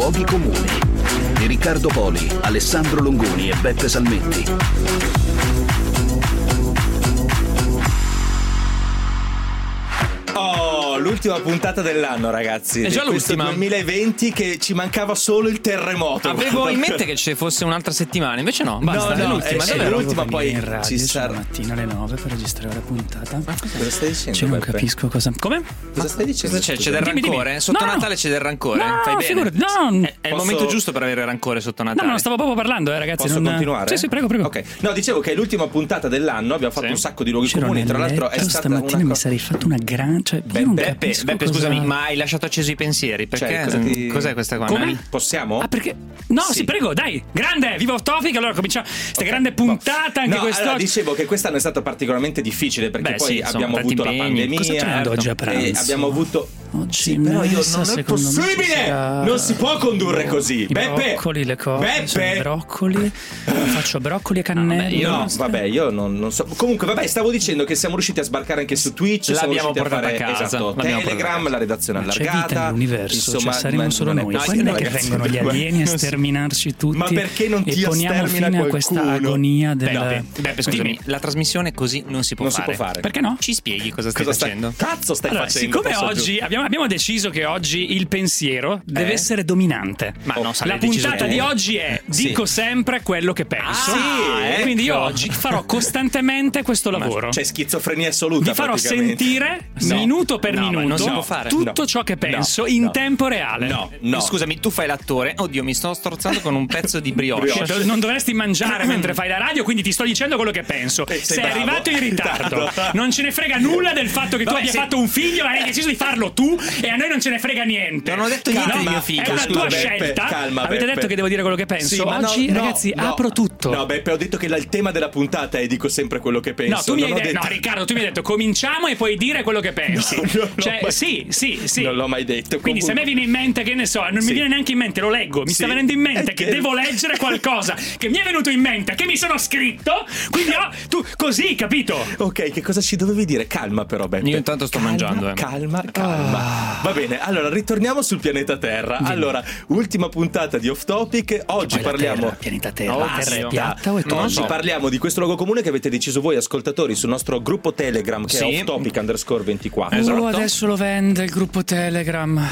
Luoghi comuni di Riccardo Poli, Alessandro Longoni e Beppe Salmetti. Oh, l'ultima puntata dell'anno, ragazzi. È già l'ultima. 2020 che ci mancava solo il terremoto. Avevo in mente che ci fosse un'altra settimana, invece no, basta, no, è l'ultima. è l'ultima, poi in radio ci sarà mattina alle 9 per registrare la puntata. Ma cosa stai dicendo? Cioè, non Beppe? capisco cosa. Come? Cosa stai dicendo? Cosa c'è? C'è del Dimmi, rancore? dimmi. Sotto No. Natale c'è del rancore? No, Fai bene. figurati, no. È il momento giusto per avere rancore sotto Natale. No, non stavo proprio parlando, ragazzi. Posso non... continuare? Sì, prego. Ok. No, dicevo che è l'ultima puntata dell'anno. Abbiamo fatto Sì. un sacco di luoghi C'ero comuni. nel Tra l'altro, letto è stata stamattina una mi sarei fatto una gran. Cioè, io non capisco Beppe, cosa... scusami, ma hai lasciato acceso i pensieri? Perché? Cioè, Cos'è questa qua? Come? Possiamo? Ah, perché? No, Sì. sì, prego, dai. Grande, viva Off Topic. Allora cominciamo. Questa grande puntata anche No, quest'oggi. allora, dicevo che quest'anno è stato particolarmente difficile perché Beh, poi sì, insomma, abbiamo tanti avuto la impegni. pandemia. Cosa cenando oggi a pranzo? Abbiamo avuto. Oggi Sì, però io messa, non è secondo me, possibile! ci sarà- Non si può condurre così! I Beppe! broccoli, le cose. Beppe! Broccoli. Faccio broccoli e cannelli. Io non so. Comunque, vabbè, stavo dicendo che siamo riusciti a sbarcare anche su Twitch. Siamo L'abbiamo riusciti a portata fare a casa. esatto, L'abbiamo portata a Telegram, casa. la redazione C'è vita allargata. nell'universo, Insomma, cioè saremo solo non è noi. possibile, Quando è che ragazzi, vengono gli alieni a sterminarci tutti? Ma perché non ti e poniamo stermina fine a qualcuno? questa agonia del... Beppe, scusami, la trasmissione così non si può Non si fare. può fare. Perché no? Ci spieghi cosa stai Cosa facendo? Cazzo stai Allora, facendo? siccome Posso oggi abbiamo deciso che oggi il pensiero deve essere dominante. Ma non La sarei deciso puntata tu. di oggi è Sì. dico sempre quello che penso. sì, Quindi io ecco. oggi farò costantemente questo lavoro. C'è schizofrenia assoluta. Vi farò praticamente. sentire No. minuto per No, ma minuto non si può fare. tutto No. ciò che penso No. in No. tempo reale. No. Scusami, tu fai l'attore. Oddio, mi sto strozzando con un pezzo di brioche. Brioche. Non dovresti mangiare mentre fai la radio, quindi ti sto dicendo quello che penso. Sei Sei bravo. arrivato in ritardo. Ritardo. Non ce ne frega nulla del fatto che tu Vabbè, abbia sì. fatto un figlio e hai deciso di farlo tu e a noi non ce ne frega niente. Non ho detto niente No, di ma mio figlio, È una scusa, tua Beppe, scelta. calma, Avete Beppe. detto che devo dire quello che penso. Sì, ma Oggi, no, ragazzi, no. apro tutto. No, Beppe, ho detto che il tema della puntata è dico sempre quello che penso. No, tu mi hai Non ho detto, no, Riccardo, tu mi hai detto cominciamo e puoi dire quello che pensi. No, cioè, ma- sì. Non l'ho mai detto. Quindi se a me Comunque- viene in mente, che ne so, non Sì. mi viene neanche in mente, lo leggo, mi Sì. sta venendo in mente È che che- devo leggere qualcosa che mi è venuto in mente, che mi sono scritto, quindi tu così, capito? Ok, che cosa ci dovevi dire? Calma però, Beppe. Io intanto sto mangiando, Calma. Va bene, allora ritorniamo sul pianeta Terra. Allora, ultima puntata di Off Topic. Oggi Poi la parliamo... terra, pianeta Terra, Oh, la terra è sì. piatta o è tonda? Oggi parliamo di questo luogo comune che avete deciso voi ascoltatori sul nostro gruppo Telegram che Sì. è Offtopic_24. Esatto. Adesso lo vende il gruppo Telegram.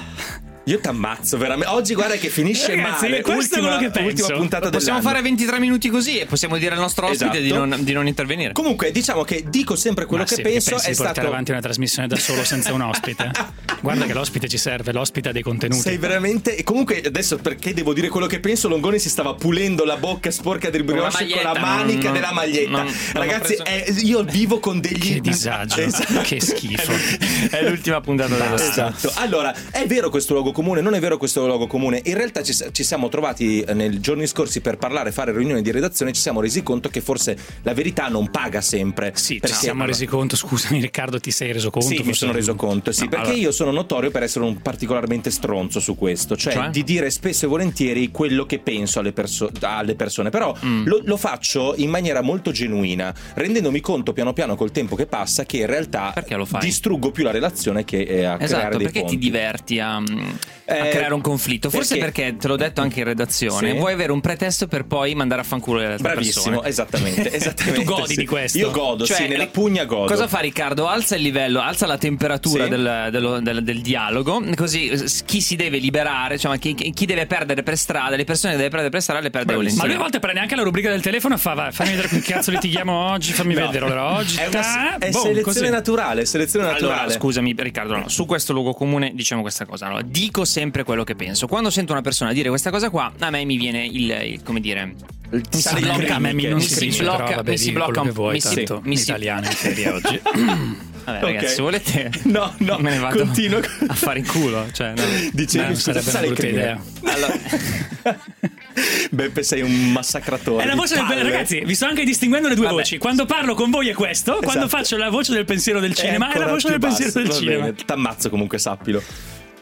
Io t'ammazzo veramente. Oggi guarda che finisce Ragazzi, male. questo è quello che penso. Ultima puntata Possiamo dell'anno. fare 23 minuti così e possiamo dire al nostro ospite Esatto. di non intervenire. Comunque, diciamo che dico sempre quello Ma che sì, penso pensi è di portare stato. avanti una trasmissione da solo senza un ospite? Guarda che l'ospite ci serve, l'ospite ha dei contenuti. Sei veramente. E comunque adesso perché devo dire quello che penso, Longoni si stava pulendo la bocca sporca del brioche con la manica della maglietta. Ragazzi, io vivo con degli. Che disagio, Esatto. che schifo. È l'ultima puntata dello Esatto. Allora, è vero questo luogo comune? Non è vero questo luogo comune? In realtà ci siamo trovati nei giorni scorsi per parlare, fare riunioni di redazione. Ci siamo resi conto che forse la verità non paga sempre. Sì, perché ci siamo resi conto. Scusami, Riccardo, ti sei reso conto? Sì, mi sono reso conto, sì, No, perché allora. io sono notorio per essere un particolarmente stronzo su questo, cioè di dire spesso e volentieri quello che penso alle persone, però lo faccio in maniera molto genuina, rendendomi conto piano piano col tempo che passa che in realtà Perché lo fai? distruggo più la relazione che a creare Esatto, dei perché ponti. ti diverti a creare un conflitto? Forse perché te l'ho detto anche in redazione, Sì. vuoi avere un pretesto per poi mandare a fanculo le altre Bravissimo, persone. esattamente. Tu godi sì. di questo? Io godo, Cioè, sì, nella pugna godo. Cosa fa Riccardo? Alza il livello, alza la temperatura Sì. del dialogo, così chi si deve liberare, cioè chi deve perdere per strada, le persone che deve perdere per strada le perde Ma volentieri. lui a volte prende anche la rubrica del telefono e fa vai, fammi vedere che cazzo litighiamo oggi, fammi vedere allora oggi. È Boom, selezione così. naturale, Allora, scusami Riccardo, no, su questo luogo comune diciamo questa cosa, allora, dico sempre quello che penso. Quando sento una persona dire questa cosa qua, a me mi viene il come dire, mi si sale il blocca, a me non mi si si dice, blocca, però vabbè, mi si di blocca, quello che vuoi, mi si- tanto mi si- italiano in ferie oggi. Vabbè, Ok. ragazzi, se volete No, me ne vado continuo. a fare in culo, cioè, no. Dicevi, non scusa, sarebbe sale una il brutta crimine. idea. Beppe, sei un massacratore. È la di voce del palle. ragazzi, vi sto anche distinguendo le due Vabbè. voci. Quando parlo con voi è questo, quando Esatto. faccio la voce del pensiero del cinema è la ancora voce più del pensiero basso. del Va cinema. bene, t'ammazzo comunque, sappilo.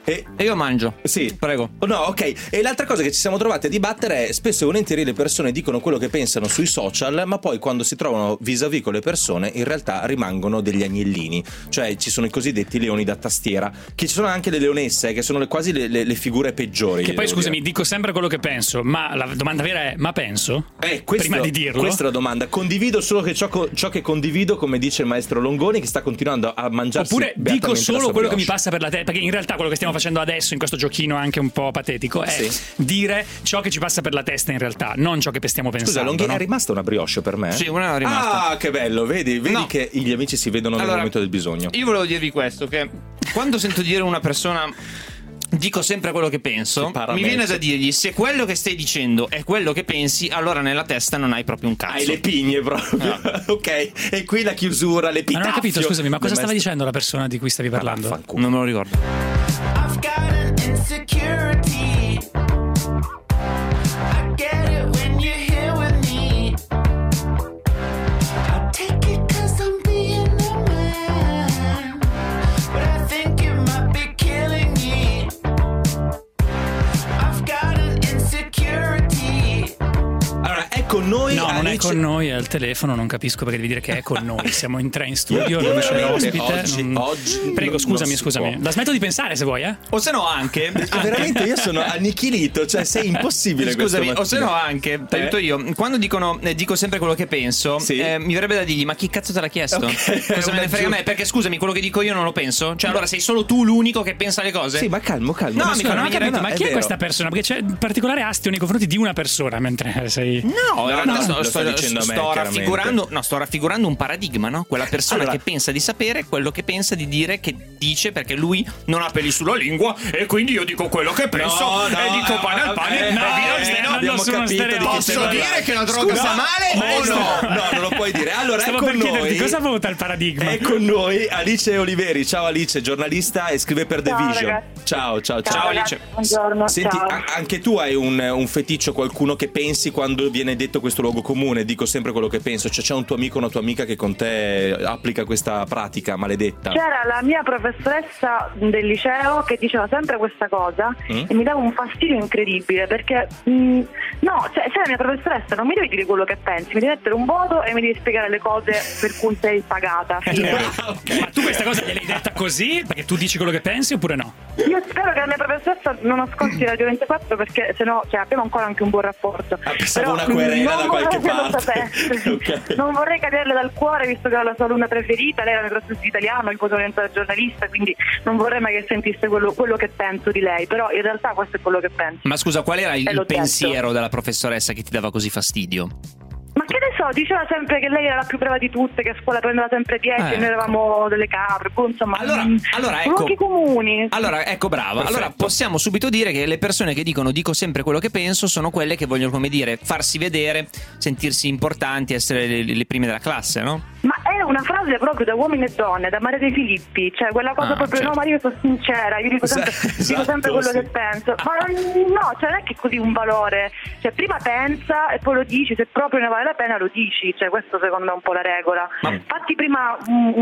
E io mangio. Sì, prego. No, ok. E l'altra cosa che ci siamo trovati a dibattere è spesso e volentieri le persone dicono quello che pensano sui social, ma poi quando si trovano vis-à-vis con le persone in realtà rimangono degli agnellini. Cioè ci sono i cosiddetti leoni da tastiera, che ci sono anche le leonesse, che sono quasi le figure peggiori. Che poi scusami, dico sempre quello che penso, ma la domanda vera è: ma penso? Prima di dirlo. Questa è la domanda. Condivido solo che ciò che condivido, come dice il maestro Longoni, che sta continuando a mangiarsi. Oppure dico solo quello che mi passa per la testa, perché in realtà quello che stiamo facendo adesso in questo giochino anche un po' patetico è dire ciò che ci passa per la testa in realtà, non ciò che stiamo pensando. Scusa, Longhi, è rimasta una brioche per me? Sì, una è rimasta. Ah, che bello, vedi che gli amici si vedono nel momento del bisogno. Io volevo dirvi questo, che quando sento dire una persona dico sempre quello che penso, mi viene da dirgli: se quello che stai dicendo è quello che pensi, allora nella testa non hai proprio un cazzo. Hai le pigne proprio. Ok, e qui la chiusura, le Ma non ho capito, scusami, ma cosa stava dicendo la persona di cui stavi parlando? Non me lo ricordo. I've got an insecurity. I get it when you're here with me. I take it 'cause I'm being a man, but I think it might be killing me. I've got an insecurity. Allora, è con noi. No, non è con noi, è al telefono, non capisco perché devi dire che è con noi. Siamo in tre in studio, non c'è l'ospite. Oggi Prego, scusami. La smetto di pensare se vuoi, O se no anche veramente io sono annichilito, cioè sei impossibile. Scusami, o se no anche t'aiuto io. Quando dico sempre quello che penso, mi verrebbe da dirgli: ma chi cazzo te l'ha chiesto? Cosa me ne frega a me? Perché scusami, quello che dico io non lo penso? Cioè allora sei solo tu l'unico che pensa le cose? Sì, ma calmo. No, ma chi è questa persona? Perché c'è particolare astio nei confronti di una persona mentre sei. No, sto raffigurando un paradigma, no? Quella persona che pensa di sapere quello che pensa di dire, che dice, perché lui non ha peli sulla lingua e quindi io dico quello che penso e dico pane al pane. Posso dire che la droga fa male o no? No, non lo puoi dire. Allora, stavo per chiederti cosa vota il paradigma. È con noi Alice Oliveri. Ciao Alice, giornalista e scrive per The Vision. Ragazzi. Ciao Alice. Buongiorno. Senti, ciao. Anche tu hai un feticcio, qualcuno che pensi quando viene detto questo luogo comune? Dico sempre quello che penso. Cioè c'è un tuo amico o una tua amica che con te applica questa pratica maledetta? C'era la mia professoressa del liceo che diceva sempre questa cosa e mi dava un fastidio incredibile perché sei la mia professoressa, non mi devi dire quello che pensi, mi devi mettere un voto e mi devi spiegare le cose per cui sei pagata. Okay. Ma tu questa cosa gliel'hai detta così perché tu dici quello che pensi oppure no? Io spero che la mia professoressa non ascolti Radio 24 perché sennò abbiamo ancora anche un buon rapporto. Pensavo una querela da qualche parte. Okay. Non vorrei caderle dal cuore visto che era la sua alunna preferita, lei era la mia professoressa di italiano, io poi sono diventata giornalista, quindi non vorrei mai che sentisse quello che penso di lei, però in realtà questo è quello che penso. Ma scusa, qual era il pensiero della professoressa che ti dava così fastidio? Ma che ne so, diceva sempre che lei era la più brava di tutte, che a scuola prendeva sempre 10 e noi eravamo delle capre, insomma. Allora ecco, luoghi comuni. Allora ecco, brava. Perfetto. Allora possiamo subito dire che le persone che dico sempre quello che penso sono quelle che vogliono, come dire, farsi vedere, sentirsi importanti, essere le prime della classe, no? Ma è una frase proprio da uomini e donne, da Maria De Filippi, cioè quella cosa proprio, certo. no, ma io sono sincera, io dico sempre quello che penso, ma no, cioè non è che così un valore, cioè prima pensa e poi lo dici, se proprio ne vale la pena lo dici, cioè questo secondo me è un po' la regola. Fatti prima un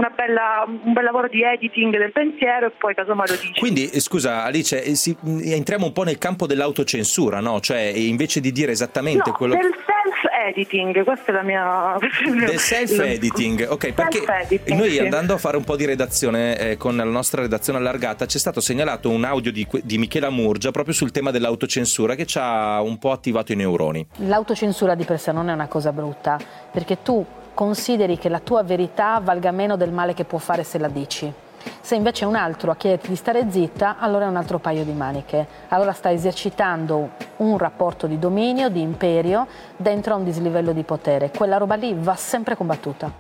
bel lavoro di editing del pensiero e poi casomai lo dici. Quindi scusa Alice, entriamo un po' nel campo dell'autocensura, no? Cioè invece di dire esattamente quello del self-editing, questa è la mia... del self-editing. Ok, perché noi andando a fare un po' di redazione con la nostra redazione allargata ci è stato segnalato un audio di Michela Murgia proprio sul tema dell'autocensura che ci ha un po' attivato i neuroni. L'autocensura di per sé non è una cosa brutta, perché tu consideri che la tua verità valga meno del male che può fare se la dici. Se invece un altro a chiederti di stare zitta, allora è un altro paio di maniche. Allora stai esercitando un rapporto di dominio, di imperio, dentro a un dislivello di potere. Quella roba lì va sempre combattuta.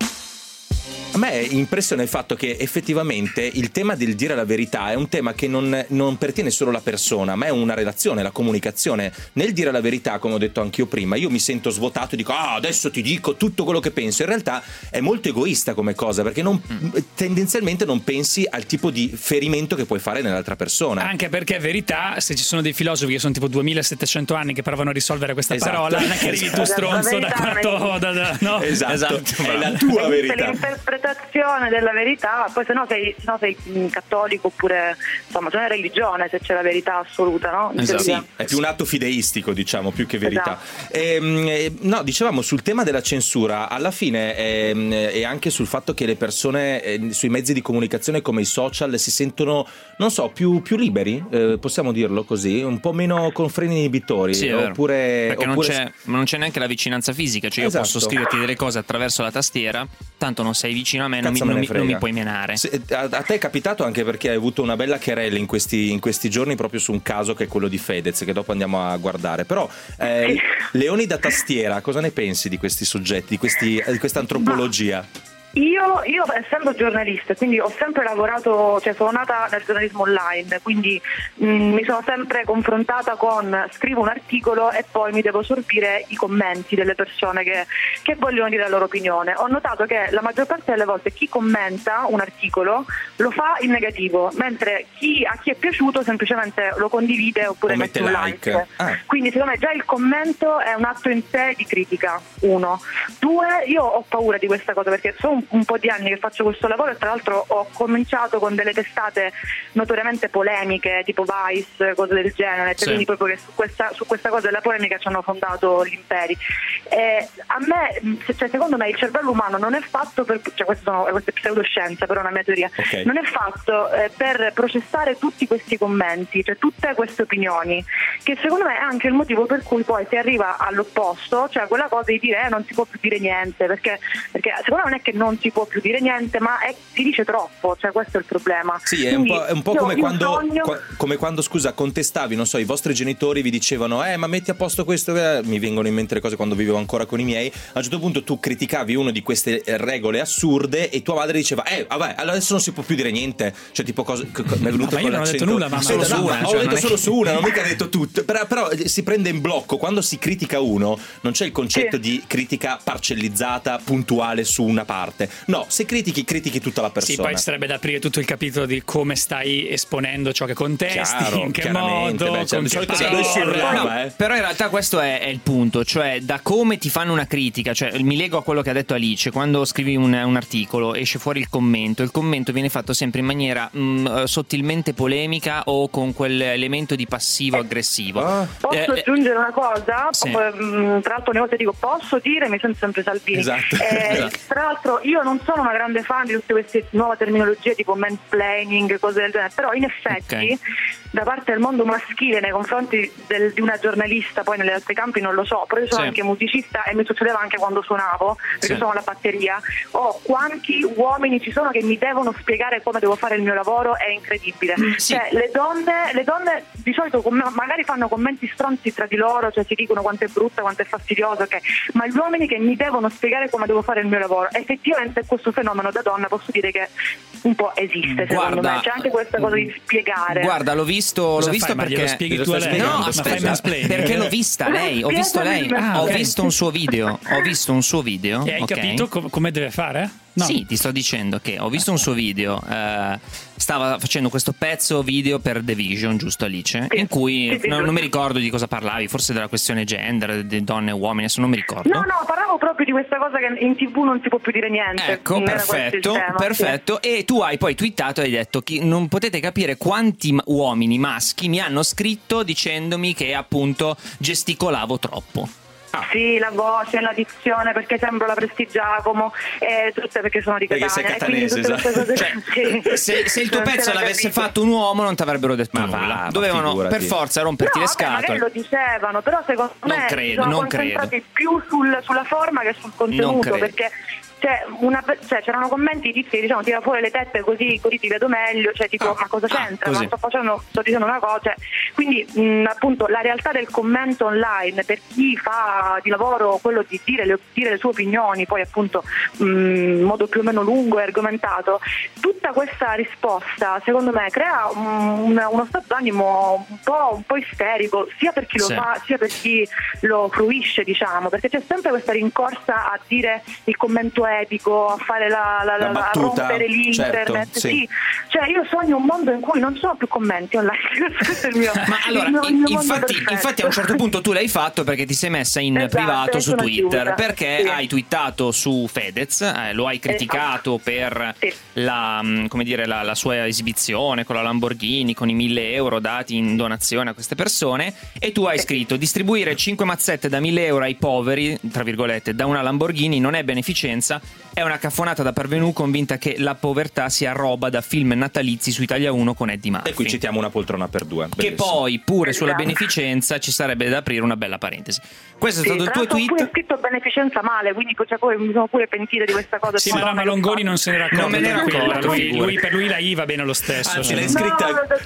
A me impressiona il fatto che effettivamente il tema del dire la verità è un tema che non pertiene solo alla persona, ma è una relazione, la comunicazione. Nel dire la verità, come ho detto anch'io prima, io mi sento svuotato e dico adesso ti dico tutto quello che penso. In realtà è molto egoista come cosa, perché tendenzialmente non pensi al tipo di ferimento che puoi fare nell'altra persona. Anche perché verità, se ci sono dei filosofi che sono tipo 2700 anni che provano a risolvere questa parola, non è che arrivi tu stronzo da quarto no? Esatto. È la tua verità. L'interpretazione un'interpretazione della verità, poi se no sei cattolico, oppure insomma c'è una religione se c'è la verità assoluta, no? Esatto. Sì, è più un atto fideistico, diciamo, più che verità. Esatto. No, dicevamo sul tema della censura, alla fine e anche sul fatto che le persone sui mezzi di comunicazione come i social si sentono, non so, più liberi, possiamo dirlo così, un po' meno con freni inibitori. Sì, oppure non c'è neanche la vicinanza fisica, cioè io posso scriverti delle cose attraverso la tastiera, tanto non sei vicino a me, non mi puoi menare. A te è capitato, anche perché hai avuto una bella querella in questi giorni proprio su un caso che è quello di Fedez, che dopo andiamo a guardare, però leoni da tastiera, cosa ne pensi di questi soggetti, di questa antropologia? Io essendo giornalista, quindi ho sempre lavorato, cioè sono nata nel giornalismo online, quindi mi sono sempre confrontata con scrivo un articolo e poi mi devo sorbire i commenti delle persone che vogliono dire la loro opinione. Ho notato che la maggior parte delle volte chi commenta un articolo lo fa in negativo, mentre a chi è piaciuto semplicemente lo condivide oppure mette un like. Quindi secondo me già il commento è un atto in sé di critica, 1. 2, io ho paura di questa cosa perché sono un po' di anni che faccio questo lavoro e tra l'altro ho cominciato con delle testate notoriamente polemiche tipo Vice, cose del genere, sì. Quindi proprio che su questa cosa della polemica ci hanno fondato gli imperi. A me, secondo me il cervello umano non è fatto per, questa è pseudoscienza, però è una mia teoria, non è fatto per processare tutti questi commenti, cioè tutte queste opinioni, che secondo me è anche il motivo per cui poi si arriva all'opposto, cioè quella cosa di dire non si può più dire niente, perché secondo me non è che non si può più dire niente, ma si dice troppo, cioè questo è il problema. Sì, è un po' come quando scusa, contestavi, non so, i vostri genitori vi dicevano ma metti a posto questo, mi vengono in mente le cose quando vivevo ancora con i miei, a un certo punto tu criticavi uno di queste regole assurde e tua madre diceva vabbè, allora adesso non si può più dire niente, cioè tipo cosa mi è venuto ma io non ho detto nulla, ma solo su una, ho detto solo su una, non mica detto tutto, però si prende in blocco. Quando si critica uno non c'è il concetto di critica parcellizzata, puntuale su una parte. No, se critichi tutta la persona. Sì, poi ci sarebbe da aprire tutto il capitolo di come stai esponendo ciò che contesti, chiaro, in che modo, però in realtà questo è il punto, cioè da come ti fanno una critica, cioè mi lego a quello che ha detto Alice, quando scrivi un articolo esce fuori il commento viene fatto sempre in maniera sottilmente polemica o con quell'elemento di passivo aggressivo. Posso aggiungere una cosa? Sì. Tra l'altro ogni volta dico posso dire, mi sento sempre Salvini. Esatto. Tra l'altro io non sono una grande fan di tutte queste nuove terminologie tipo mansplaining, cose del genere, però in effetti da parte del mondo maschile nei confronti di una giornalista, poi negli altri campi non lo so, però io sono anche musicista e mi succedeva anche quando suonavo, perché sono alla batteria, quanti uomini ci sono che mi devono spiegare come devo fare il mio lavoro, è incredibile. Cioè, le donne di solito magari fanno commenti stronzi tra di loro, cioè si dicono quanto è brutta, quanto è fastidioso, ma gli uomini che mi devono spiegare come devo fare il mio lavoro, effettivamente questo fenomeno da donna posso dire che un po' esiste, secondo me c'è anche questa cosa di spiegare. Guarda, l'ho visto perché lo spieghi tu a lei? No, perché l'ho vista lei, ho visto un suo video, e hai capito come deve fare? No. Sì, ti sto dicendo che ho visto un suo video, stava facendo questo pezzo video per The Vision, giusto Alice? In cui non mi ricordo di cosa parlavi, forse della questione gender, di donne e uomini, adesso non mi ricordo. No, parlavo proprio di questa cosa che in TV non si può più dire niente. Ecco, perfetto. E tu hai poi twittato e hai detto che non potete capire quanti uomini maschi mi hanno scritto dicendomi che appunto gesticolavo troppo. Sì, la voce, la dizione, perché sembro la Prestigiacomo, tutte perché sono di Catania. Perché sei catanese, esatto. Se il tuo pezzo l'avesse fatto un uomo non ti avrebbero detto nulla. Dovevano per forza romperti le scatole. Magari lo dicevano, però secondo me sono concentrati più sulla forma che sul contenuto, perché c'erano commenti tizi che dicevano tira fuori le tette così ti vedo meglio, cioè tipo ma cosa c'entra? Ma sto dicendo una cosa, quindi appunto la realtà del commento online per chi fa di lavoro quello di dire le sue opinioni, poi appunto in modo più o meno lungo e argomentato, tutta questa risposta secondo me crea uno stato d'animo un po' isterico, sia per chi lo fa sia per chi lo fruisce, diciamo, perché c'è sempre questa rincorsa a dire il commento epico, a fare a battuta, rompere l'internet. certo, sì. Cioè io sogno un mondo in cui non ci sono più commenti online. Questo è il mio. Ma allora, infatti a un certo punto tu l'hai fatto perché ti sei messa in privato su Twitter, perché hai twittato su Fedez, lo hai criticato per la sua esibizione con la Lamborghini, con i 1.000 euro dati in donazione a queste persone, e tu hai scritto: distribuire 5 mazzette da 1.000 euro ai poveri, tra virgolette, da una Lamborghini non è beneficenza, è una caffonata da parvenu convinta che la povertà sia roba da film natalizi su Italia 1 con Eddie Murphy. E qui citiamo Una poltrona per due. Che poi pure sulla beneficenza ci sarebbe da aprire una bella parentesi. Questo è stato il tuo tweet. Pure scritto beneficenza male, quindi poi mi sono pure pentita di questa cosa. Sì, ma Longoni non se ne era accorto. Non me ne era accorto. Per lui la I va bene lo stesso. Anzi, l'hai scritta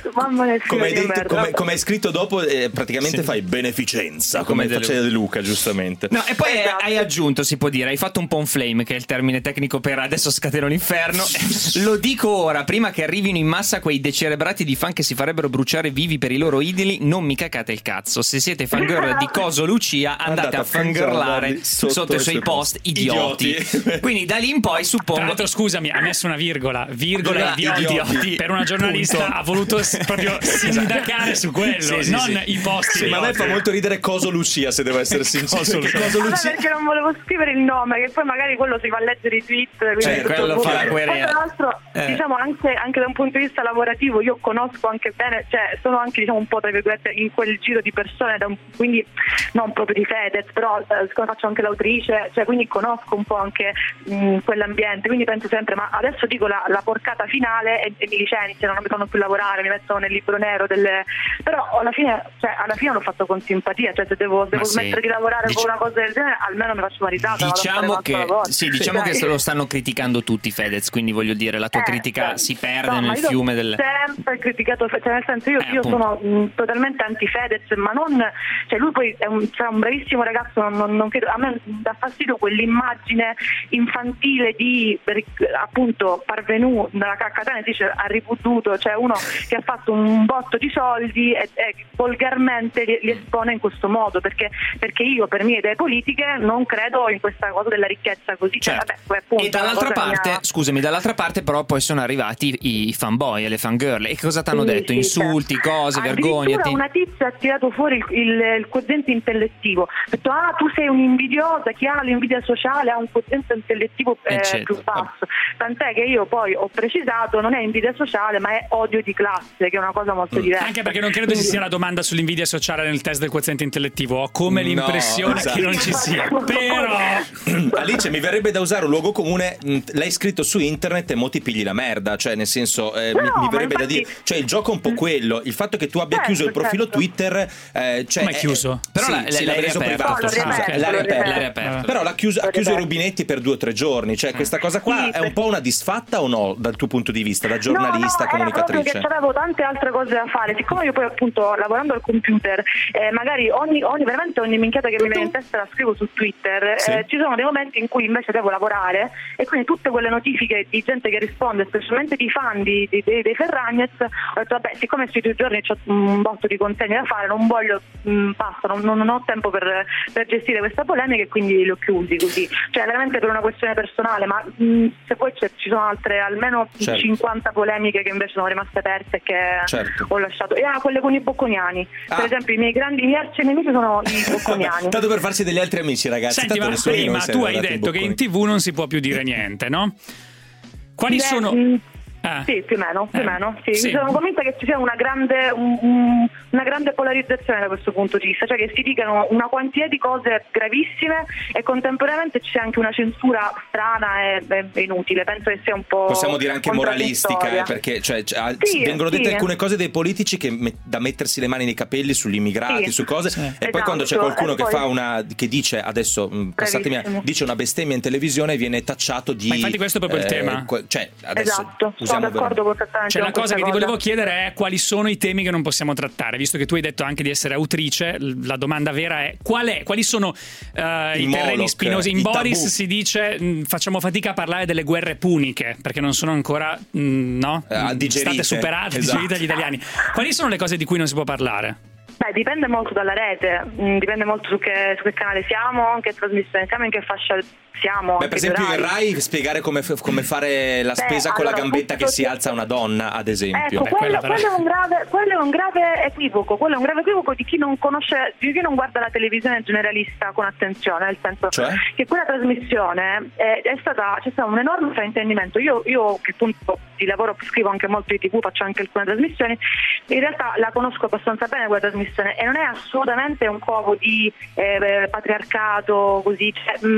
come hai scritto dopo, praticamente fai beneficenza, come faceva De Luca, giustamente. No, e poi hai aggiunto, si può dire, hai fatto un po' un flame, che è il termine tecnico per adesso scateno l'inferno. Lo dico ora, prima che arrivino in massa quei decerebrati di fan che si farebbero bruciare vivi per i loro idoli, non mi cacate il cazzo. Se siete fangirl di Coso Lucia, andate a fangirlare sotto i suoi post idioti. Quindi da lì in poi suppongo. Tra l'altro, scusami, ha messo una virgola idioti. Per una giornalista ha voluto proprio sindacare su quello, non i post idioti. Ma a me fa molto ridere Coso Lucia, se devo essere sincero. Coso Lucia. Perché non volevo scrivere il nome, che poi magari quello si va a leggere i tweet. Quello fa la querela. Tra l'altro, diciamo anche da un punto di vista lavorativo, io conosco anche bene, cioè sono anche, diciamo, un po' tra virgolette in quel giro di persone, quindi non proprio di Fedez, però siccome faccio anche l'autrice, cioè quindi conosco un po' anche quell'ambiente, quindi penso sempre, ma adesso dico la porcata finale e mi licenziano, non mi fanno più lavorare, mi mettono nel libro nero però alla fine l'ho fatto con simpatia, cioè se devo smettere di lavorare con una cosa del genere, almeno mi faccio una risata. Diciamo che lo stanno criticando tutti Fedez, quindi voglio dire, la tua critica si perde nel fiume delle. Sempre criticato, cioè nel senso io sono totalmente anti Fedez, ma non, cioè lui poi è un bravissimo ragazzo, non credo, a me dà fastidio quell'immagine infantile di appunto parvenu dalla caccatana, dice ha ripututo, cioè uno che ha fatto un botto di soldi e volgarmente li espone in questo modo, perché io per mie idee politiche non credo in questa cosa della ricchezza così. Certo. Poi, appunto, e dall'altra parte però poi sono arrivati i fanboy e le fangirl, e cosa ti hanno detto? Insulti, cose, vergogna. Una tizia ha tirato fuori il quoziente intellettivo, ha detto tu sei un'invidiosa, chi ha l'invidia sociale ha un quoziente intellettivo più basso, tant'è che io poi ho precisato non è invidia sociale ma è odio di classe, che è una cosa molto diversa. Anche perché non credo ci sia una domanda sull'invidia sociale nel test del quoziente intellettivo, ho come l'impressione che non ci sia. Però Alice, mi verrebbe da usare un luogo comune, l'hai scritto su internet e mo ti pigli la merda, cioè nel senso mi verrebbe da dire, cioè il gioco è un po' quello, il fatto che tu abbia chiuso il profilo Twitter, cioè come è chiuso? Però l'hai reso privato, l'ha riaperto. Però ha chiuso i rubinetti per 2 o 3 giorni, cioè questa cosa qua è un po' una disfatta o no dal tuo punto di vista, da giornalista, comunicatrice? Era proprio che avevo tante altre cose da fare, siccome io poi appunto lavorando al computer magari ogni minchiata che mi viene in testa la scrivo su Twitter, ci sono dei momenti in cui invece devo lavorare e quindi tutte quelle notifiche di gente che risponde, specialmente di fan dei Ferragnez, ho detto vabbè, siccome sui 2 giorni c'ho un botto di consegna da fare, non voglio basta, non ho tempo per gestire questa polemica e quindi li ho chiusi così, cioè veramente per una questione personale, ma se poi ci sono altre almeno 50 polemiche che invece sono rimaste aperte e che ho lasciato, e quelle con i bocconiani, per esempio i miei arci nemici sono i bocconiani. Tanto per farsi degli altri amici, ragazzi. Senti, ma prima tu hai detto che in TV non si può più dire niente, no? Quali sono... Sì, più o meno. Sì. Sono convinta che ci sia una grande polarizzazione da questo punto di vista, cioè che si dicano una quantità di cose gravissime e contemporaneamente c'è anche una censura strana e inutile. Penso che sia un po', possiamo dire anche moralistica, perché vengono dette alcune cose dei politici che da mettersi le mani nei capelli sugli immigrati, su cose, e poi quando c'è qualcuno che dice adesso passatemi, dice una bestemmia in televisione, viene tacciato di... Ma infatti questo è proprio il tema. Cioè adesso d'accordo perfettamente. Cioè, la cosa che ti volevo chiedere è quali sono i temi che non possiamo trattare, visto che tu hai detto anche di essere autrice. La domanda vera è quali sono i terreni spinosi. In Boris tabù. Si dice facciamo fatica a parlare delle guerre puniche perché non sono ancora state superate, digerite dagli italiani. Quali sono le cose di cui non si può parlare? Dipende molto dalla rete, dipende molto su che canale siamo, in che trasmissione siamo, in che fascia siamo. Per esempio in Rai spiegare come fare la spesa con la gambetta che si alza una donna, ad esempio. Ecco, quello è un grave equivoco, di chi non conosce, di chi non guarda la televisione generalista con attenzione, nel senso che quella trasmissione c'è stato un enorme fraintendimento. Io che appunto di lavoro scrivo anche molto di TV, faccio anche alcune trasmissioni, in realtà la conosco abbastanza bene quella trasmissione e non è assolutamente un covo di patriarcato, così,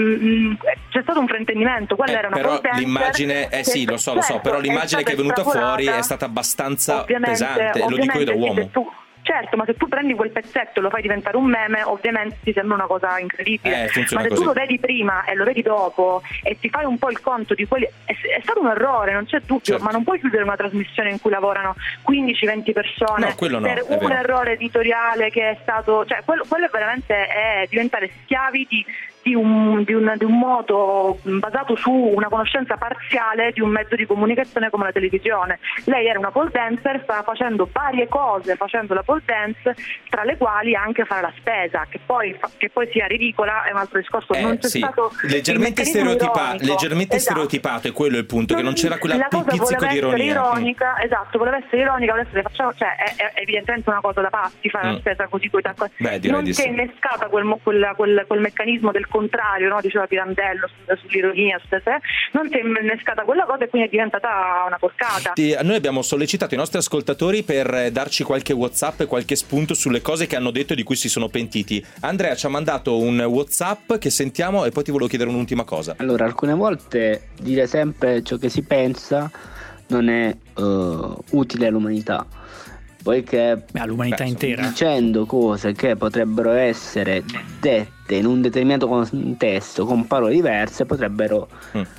c'è stato un fraintendimento, quella era una però l'immagine sì, lo so, però l'immagine che è venuta fuori è stata abbastanza pesante, lo dico io da uomo. Certo, ma se tu prendi quel pezzetto e lo fai diventare un meme, ovviamente ti sembra una cosa incredibile. Ma se tu lo vedi prima e lo vedi dopo e ti fai un po' il conto di quelli, è stato un errore, non c'è dubbio, certo. Ma non puoi chiudere una trasmissione in cui lavorano 15-20 persone per un errore editoriale che è stato, cioè quello è veramente diventare schiavi di un modo basato su una conoscenza parziale di un mezzo di comunicazione come la televisione. Lei era una pole dancer, stava facendo varie cose facendo la pole dance, tra le quali anche fare la spesa, che poi sia ridicola è un altro discorso. Non c'è stato leggermente stereotipato, e quello è il punto, che non c'era quella pizzico di ironia. Voleva essere ironica, è evidentemente una cosa da pazzi fare la spesa così non si è innescata quel meccanismo del contrario, no? Diceva Pirandello sull'ironia, non si è innescata quella cosa e quindi è diventata una porcata. Noi abbiamo sollecitato i nostri ascoltatori per darci qualche WhatsApp e qualche spunto sulle cose che hanno detto e di cui si sono pentiti. Andrea ci ha mandato un WhatsApp che sentiamo e poi ti volevo chiedere un'ultima cosa. Allora, alcune volte dire sempre ciò che si pensa non è utile all'umanità, poiché all'umanità intera, dicendo cose che potrebbero essere dette in un determinato contesto con parole diverse potrebbero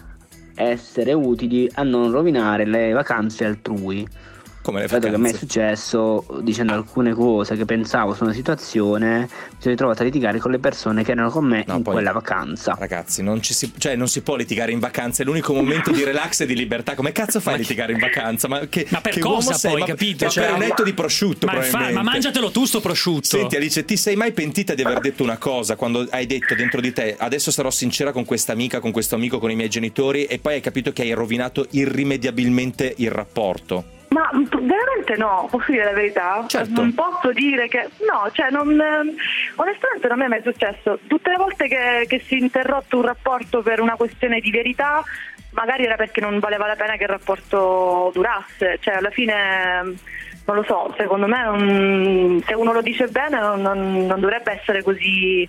essere utili a non rovinare le vacanze altrui. Come le vedo vacanze. Che a me è successo dicendo alcune cose che pensavo su una situazione, mi sono ritrovato a litigare con le persone che erano con me quella vacanza. Ragazzi, non si può litigare in vacanza, è l'unico momento di relax e di libertà. Come cazzo fai a litigare in vacanza? Ma per che cosa poi, capito? Per un etto di prosciutto, ma mangiatelo tu sto prosciutto. Senti Alice, ti sei mai pentita di aver detto una cosa quando hai detto dentro di te adesso sarò sincera con questa amica, con questo amico, con i miei genitori, e poi hai capito che hai rovinato irrimediabilmente il rapporto? Ma veramente no, posso dire la verità? Certo. Non posso dire che no, cioè onestamente non mi è mai successo. Tutte le volte che si è interrotto un rapporto per una questione di verità, magari era perché non valeva la pena che il rapporto durasse, cioè alla fine non lo so, secondo me se uno lo dice bene non dovrebbe essere così,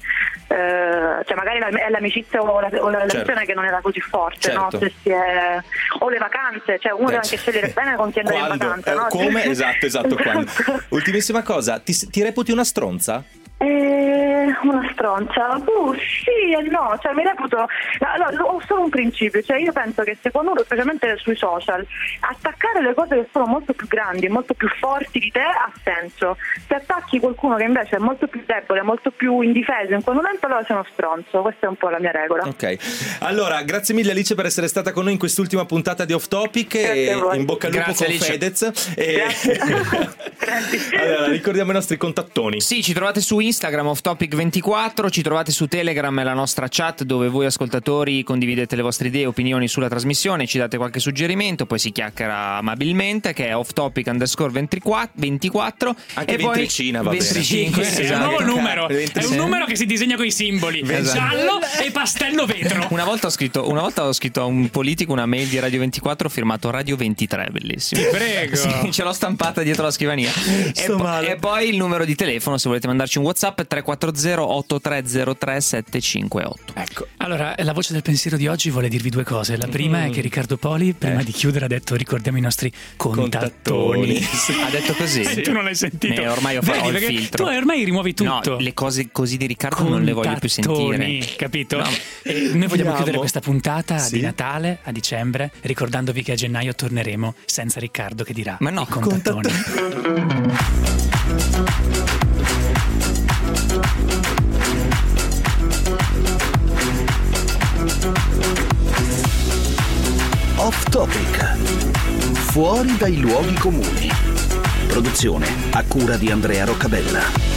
cioè magari è l'amicizia o la relazione che non era così forte, certo. No? O le vacanze, cioè uno deve anche scegliere bene con chi andare in vacanza, no? Come? Esatto. Quando. Ultimissima cosa, ti reputi una stronza? Una stronza? Sì e no, cioè mi reputo, ho solo un principio, cioè io penso che secondo uno, specialmente sui social, attaccare le cose che sono molto più grandi e molto più forti di te ha senso. Se attacchi qualcuno che invece è molto più debole, molto più indifeso in quel momento, allora sei uno stronzo. Questa è un po' la mia regola. Ok, allora grazie mille Alice per essere stata con noi in quest'ultima puntata di Off Topic, e in bocca al lupo con Fedez Allora ricordiamo i nostri contattoni. Sì, ci trovate su Instagram Off Topic 24, ci trovate su Telegram e la nostra chat dove voi ascoltatori condividete le vostre idee e opinioni sulla trasmissione, ci date qualche suggerimento, poi si chiacchiera amabilmente, che è Off Topic _24. Anche e Ventricina va bene. 25, è un nuovo numero, è un numero che si disegna con i simboli, giallo e pastello vetro. Una volta ho scritto a un politico una mail di Radio 24 firmato Radio 23, bellissimo. Ti prego. Sì, ce l'ho stampata dietro la scrivania. E poi il numero di telefono, se volete mandarci un WhatsApp, è 340-8303-758. Ecco. Allora, la voce del pensiero di oggi vuole dirvi due cose. La prima è che Riccardo Poli, prima di chiudere, ha detto: ricordiamo i nostri contattoni. Ha detto così. Tu non l'hai sentito. Ormai ho fatto il filtro. Tu ormai rimuovi tutto. No, le cose così di Riccardo non le voglio più sentire. Capito? No. Noi vogliamo chiudere questa puntata di Natale a dicembre, ricordandovi che a gennaio torneremo senza Riccardo che dirà: ma no, i contattoni. Off Topic. Fuori dai luoghi comuni. Produzione a cura di Andrea Roccabella.